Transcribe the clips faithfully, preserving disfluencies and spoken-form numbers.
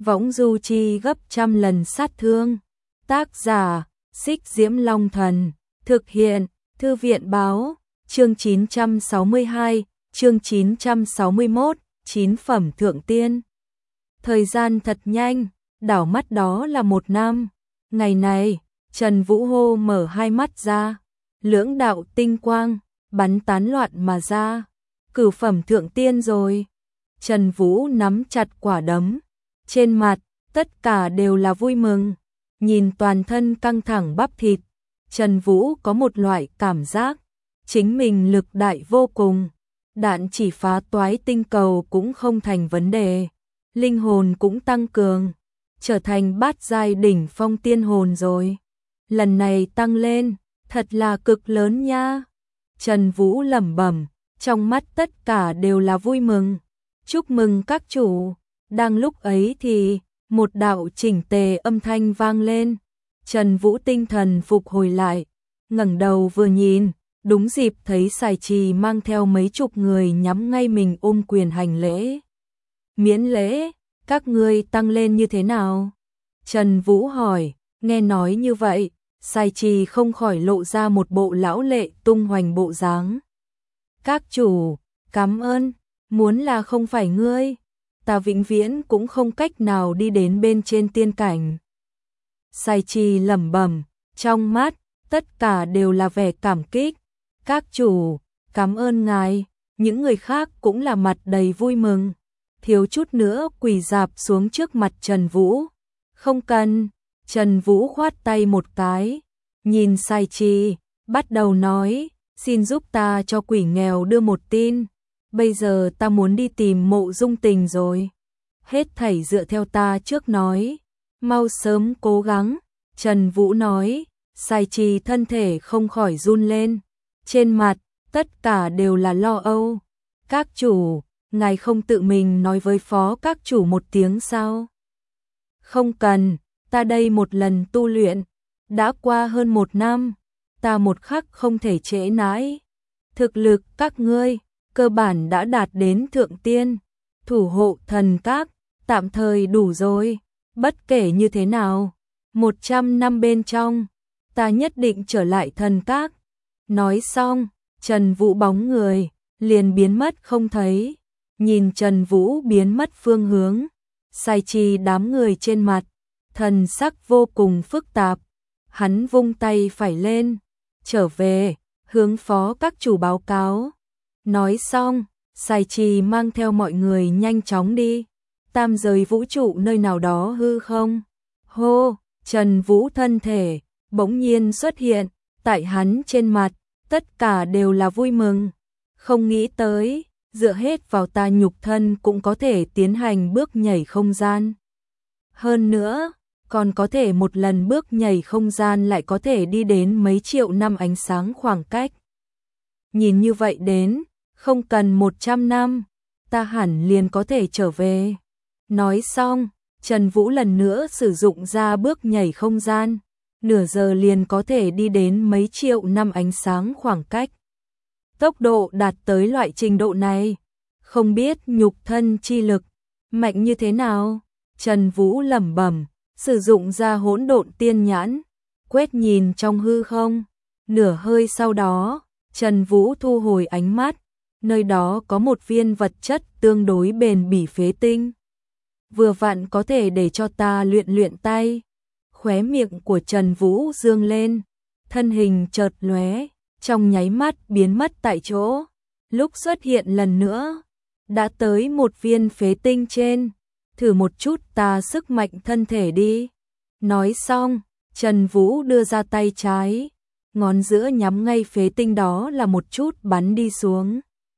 võng du chi gấp trăm lần sát thương. Tác giả, Xích Diễm Long Thần, thực hiện, Thư viện Báo, chương chín trăm sáu mươi hai, chương chín trăm sáu mươi mốt, chín phẩm thượng tiên. Thời gian thật nhanh, đảo mắt đó là một năm. Ngày này, Trần Vũ Hô mở hai mắt ra, lưỡng đạo tinh quang, bắn tán loạn mà ra. Cửu phẩm thượng tiên rồi. Trần Vũ nắm chặt quả đấm, trên mặt, tất cả đều là vui mừng. Nhìn toàn thân căng thẳng bắp thịt, Trần Vũ có một loại cảm giác, chính mình lực đại vô cùng. Đạn chỉ phá toái tinh cầu cũng không thành vấn đề. Linh hồn cũng tăng cường, trở thành bát giai đỉnh phong tiên hồn rồi. Lần này tăng lên, thật là cực lớn nha. Trần Vũ lẩm bẩm, trong mắt tất cả đều là vui mừng. Chúc mừng các chủ. Đang lúc ấy thì, một đạo chỉnh tề âm thanh vang lên. Trần Vũ tinh thần phục hồi lại, ngẩng đầu vừa nhìn, đúng dịp thấy Sài Trì mang theo mấy chục người nhắm ngay mình ôm quyền hành lễ. Miễn lễ, các ngươi tăng lên như thế nào? Trần Vũ hỏi, nghe nói như vậy, Sài Trì không khỏi lộ ra một bộ lão lệ tung hoành bộ dáng. Các chủ, cảm ơn, muốn là không phải ngươi, ta vĩnh viễn cũng không cách nào đi đến bên trên tiên cảnh. Sài Trì lẩm bẩm, trong mắt, tất cả đều là vẻ cảm kích. Các chủ, cảm ơn ngài, những người khác cũng là mặt đầy vui mừng. Thiếu chút nữa quỳ rạp xuống trước mặt Trần Vũ. Không cần, Trần Vũ khoát tay một cái, nhìn Sài Trì, bắt đầu nói, xin giúp ta cho quỷ nghèo đưa một tin. Bây giờ ta muốn đi tìm Mộ Dung Tình rồi. Hết thảy dựa theo ta trước nói, mau sớm cố gắng. Trần Vũ nói, Sài Trì thân thể không khỏi run lên. Trên mặt, tất cả đều là lo âu. Các chủ, ngài không tự mình nói với phó các chủ một tiếng sao? Không cần, ta đây một lần tu luyện, đã qua hơn một năm, ta một khắc không thể trễ nãi. Thực lực các ngươi, cơ bản đã đạt đến thượng tiên, thủ hộ thần các, tạm thời đủ rồi. Bất kể như thế nào, một trăm năm bên trong, ta nhất định trở lại thần các. Nói xong, Trần Vũ bóng người, liền biến mất không thấy. Nhìn Trần Vũ biến mất phương hướng, Sài Trì đám người trên mặt, thần sắc vô cùng phức tạp. Hắn vung tay phải lên, trở về, hướng phó các chủ báo cáo. Nói xong, Sài Trì mang theo mọi người nhanh chóng đi. Tam giới vũ trụ nơi nào đó hư không? Hô, Trần Vũ thân thể, bỗng nhiên xuất hiện, tại hắn trên mặt, tất cả đều là vui mừng. Không nghĩ tới, dựa hết vào ta nhục thân cũng có thể tiến hành bước nhảy không gian. Hơn nữa, còn có thể một lần bước nhảy không gian lại có thể đi đến mấy triệu năm ánh sáng khoảng cách. Nhìn như vậy đến, không cần một trăm năm, ta hẳn liền có thể trở về. Nói xong, Trần Vũ lần nữa sử dụng ra bước nhảy không gian, nửa giờ liền có thể đi đến mấy triệu năm ánh sáng khoảng cách. Tốc độ đạt tới loại trình độ này, không biết nhục thân chi lực mạnh như thế nào. Trần Vũ lẩm bẩm, sử dụng ra hỗn độn tiên nhãn, quét nhìn trong hư không. Nửa hơi sau đó, Trần Vũ thu hồi ánh mắt, nơi đó có một viên vật chất tương đối bền bỉ phế tinh. Vừa vặn có thể để cho ta luyện luyện tay. Khóe miệng của Trần Vũ dương lên, thân hình chợt lóe, trong nháy mắt biến mất tại chỗ. Lúc xuất hiện lần nữa, đã tới một viên phế tinh trên. Thử một chút ta sức mạnh thân thể đi. Nói xong, Trần Vũ đưa ra tay trái, ngón giữa nhắm ngay phế tinh đó là một chút bắn đi xuống.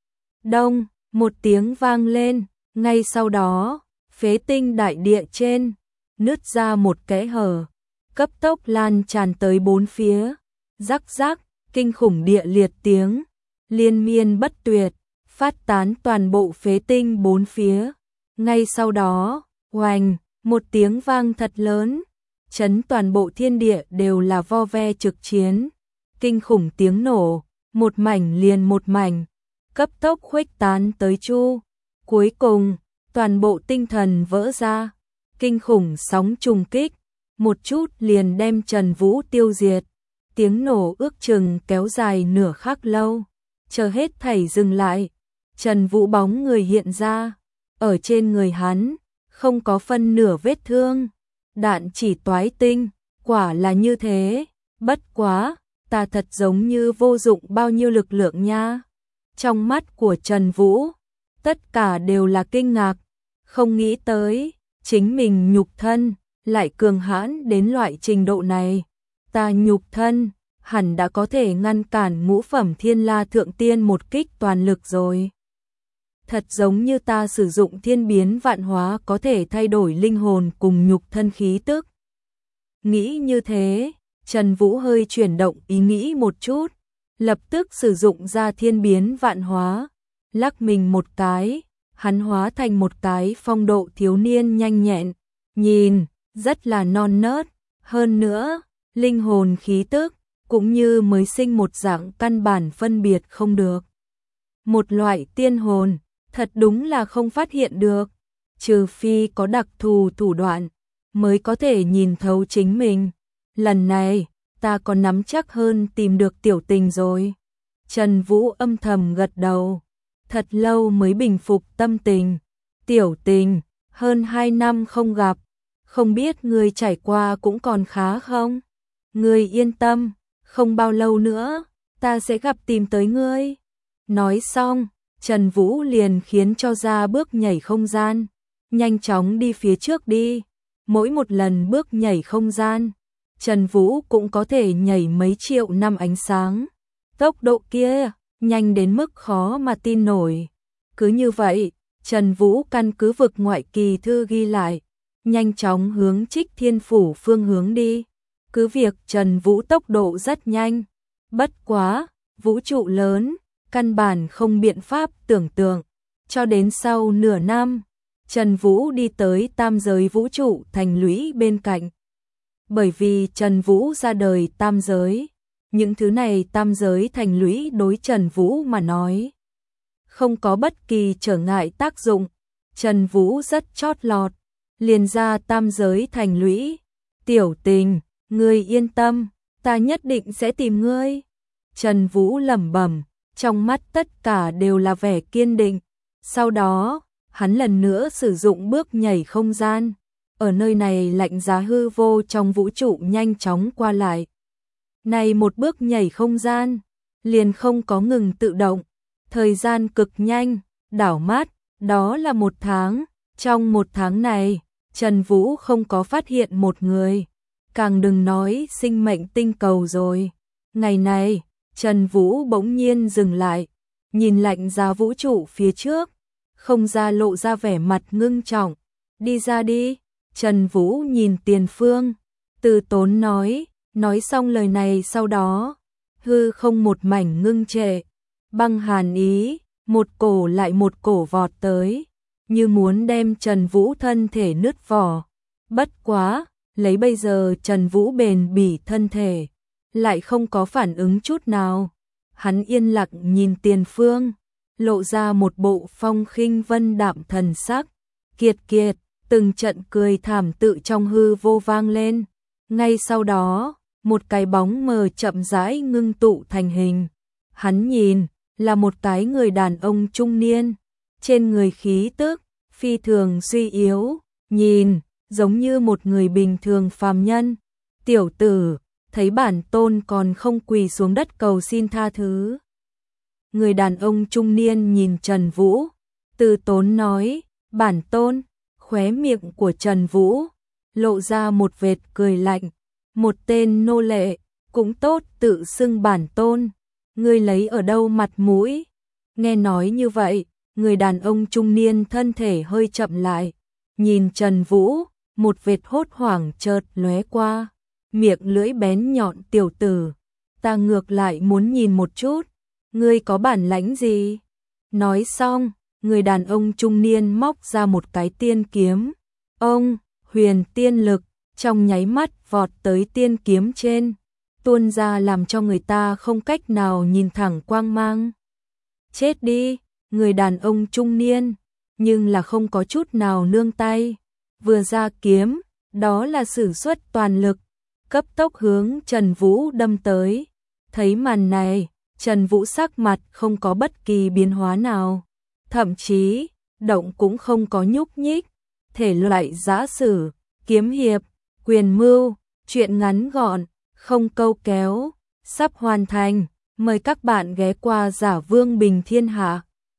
Đông, một tiếng vang lên, ngay sau đó, phế tinh đại địa trên, nứt ra một kẽ hở, cấp tốc lan tràn tới bốn phía. Rắc rắc, kinh khủng địa liệt tiếng, liên miên bất tuyệt, phát tán toàn bộ phế tinh bốn phía. Ngay sau đó, oành, một tiếng vang thật lớn, chấn toàn bộ thiên địa đều là vo ve trực chiến. Kinh khủng tiếng nổ, một mảnh liền một mảnh, cấp tốc khuếch tán tới chu. Cuối cùng, toàn bộ tinh thần vỡ ra, kinh khủng sóng trùng kích, một chút liền đem Trần Vũ tiêu diệt. Tiếng nổ ước chừng kéo dài nửa khắc lâu, chờ hết thảy dừng lại, Trần Vũ bóng người hiện ra, ở trên người hắn không có phân nửa vết thương, đạn chỉ toái tinh, quả là như thế, bất quá, ta thật giống như vô dụng bao nhiêu lực lượng nha. Trong mắt của Trần Vũ, tất cả đều là kinh ngạc, không nghĩ tới, chính mình nhục thân lại cường hãn đến loại trình độ này. Ta nhục thân hẳn đã có thể ngăn cản ngũ phẩm Thiên La Thượng Tiên một kích toàn lực rồi. Thật giống như ta sử dụng thiên biến vạn hóa có thể thay đổi linh hồn cùng nhục thân khí tức. Nghĩ như thế, Trần Vũ hơi chuyển động ý nghĩ một chút, lập tức sử dụng ra thiên biến vạn hóa, lắc mình một cái, hắn hóa thành một cái phong độ thiếu niên nhanh nhẹn, nhìn rất là non nớt, hơn nữa, linh hồn khí tức cũng như mới sinh một dạng căn bản phân biệt không được. Một loại tiên hồn, thật đúng là không phát hiện được, trừ phi có đặc thù thủ đoạn mới có thể nhìn thấu chính mình. Lần này, ta còn nắm chắc hơn tìm được tiểu tình rồi. Trần Vũ âm thầm gật đầu, thật lâu mới bình phục tâm tình. Tiểu tình, hơn hai năm không gặp, không biết ngươi trải qua cũng còn khá không? Ngươi yên tâm, không bao lâu nữa, ta sẽ gặp tìm tới ngươi. Nói xong, Trần Vũ liền khiến cho ra bước nhảy không gian, nhanh chóng đi phía trước đi. Mỗi một lần bước nhảy không gian, Trần Vũ cũng có thể nhảy mấy triệu năm ánh sáng. Tốc độ kia, nhanh đến mức khó mà tin nổi. Cứ như vậy, Trần Vũ căn cứ vực ngoại kỳ thư ghi lại, nhanh chóng hướng Trích Thiên Phủ phương hướng đi. Cứ việc Trần Vũ tốc độ rất nhanh, bất quá, vũ trụ lớn, căn bản không biện pháp tưởng tượng. Cho đến sau nửa năm, Trần Vũ đi tới tam giới vũ trụ thành lũy bên cạnh. Bởi vì Trần Vũ ra đời tam giới, những thứ này tam giới thành lũy đối Trần Vũ mà nói không có bất kỳ trở ngại tác dụng. Trần Vũ rất chót lọt, liền ra tam giới thành lũy. Tiểu tình, ngươi yên tâm, ta nhất định sẽ tìm ngươi. Trần Vũ lẩm bẩm, trong mắt tất cả đều là vẻ kiên định. Sau đó, hắn lần nữa sử dụng bước nhảy không gian. Ở nơi này lạnh giá hư vô trong vũ trụ nhanh chóng qua lại. Này một bước nhảy không gian, liền không có ngừng tự động. Thời gian cực nhanh, đảo mắt, đó là một tháng. Trong một tháng này, Trần Vũ không có phát hiện một người. Càng đừng nói sinh mệnh tinh cầu rồi. Ngày này, Trần Vũ bỗng nhiên dừng lại, nhìn lạnh giá vũ trụ phía trước. Không ra lộ ra vẻ mặt ngưng trọng. Đi ra đi. Trần Vũ nhìn tiền phương, từ tốn nói, nói xong lời này sau đó, hư không một mảnh ngưng trệ, băng hàn ý, một cổ lại một cổ vọt tới, như muốn đem Trần Vũ thân thể nứt vỏ. Bất quá, lấy bây giờ Trần Vũ bền bỉ thân thể, lại không có phản ứng chút nào. Hắn yên lặng nhìn tiền phương, lộ ra một bộ phong khinh vân đạm thần sắc, kiệt kiệt. Từng trận cười thảm tự trong hư vô vang lên. Ngay sau đó, một cái bóng mờ chậm rãi ngưng tụ thành hình. Hắn nhìn, là một cái người đàn ông trung niên. Trên người khí tức, phi thường suy yếu. Nhìn, giống như một người bình thường phàm nhân. Tiểu tử, thấy bản tôn còn không quỳ xuống đất cầu xin tha thứ. Người đàn ông trung niên nhìn Trần Vũ, từ tốn nói, bản tôn. Khóe miệng của Trần Vũ lộ ra một vệt cười lạnh, một tên nô lệ cũng tốt tự xưng bản tôn, ngươi lấy ở đâu mặt mũi? Nghe nói như vậy, người đàn ông trung niên thân thể hơi chậm lại, nhìn Trần Vũ, một vệt hốt hoảng chợt lóe qua, miệng lưỡi bén nhọn, tiểu tử, ta ngược lại muốn nhìn một chút, ngươi có bản lãnh gì? Nói xong, người đàn ông trung niên móc ra một cái tiên kiếm. Ông, huyền tiên lực, trong nháy mắt vọt tới tiên kiếm trên, tuôn ra làm cho người ta không cách nào nhìn thẳng quang mang. Chết đi, người đàn ông trung niên, nhưng là không có chút nào nương tay. vừa ra kiếm, đó là sử xuất toàn lực, cấp tốc hướng Trần Vũ đâm tới. Thấy màn này, Trần Vũ sắc mặt không có bất kỳ biến hóa nào, thậm chí, động cũng không có nhúc nhích. Thể loại giã sử, kiếm hiệp, quyền mưu, truyện ngắn gọn, không câu kéo, sắp hoàn thành. Mời các bạn ghé qua Giả Vương Bình Thiên Hạ.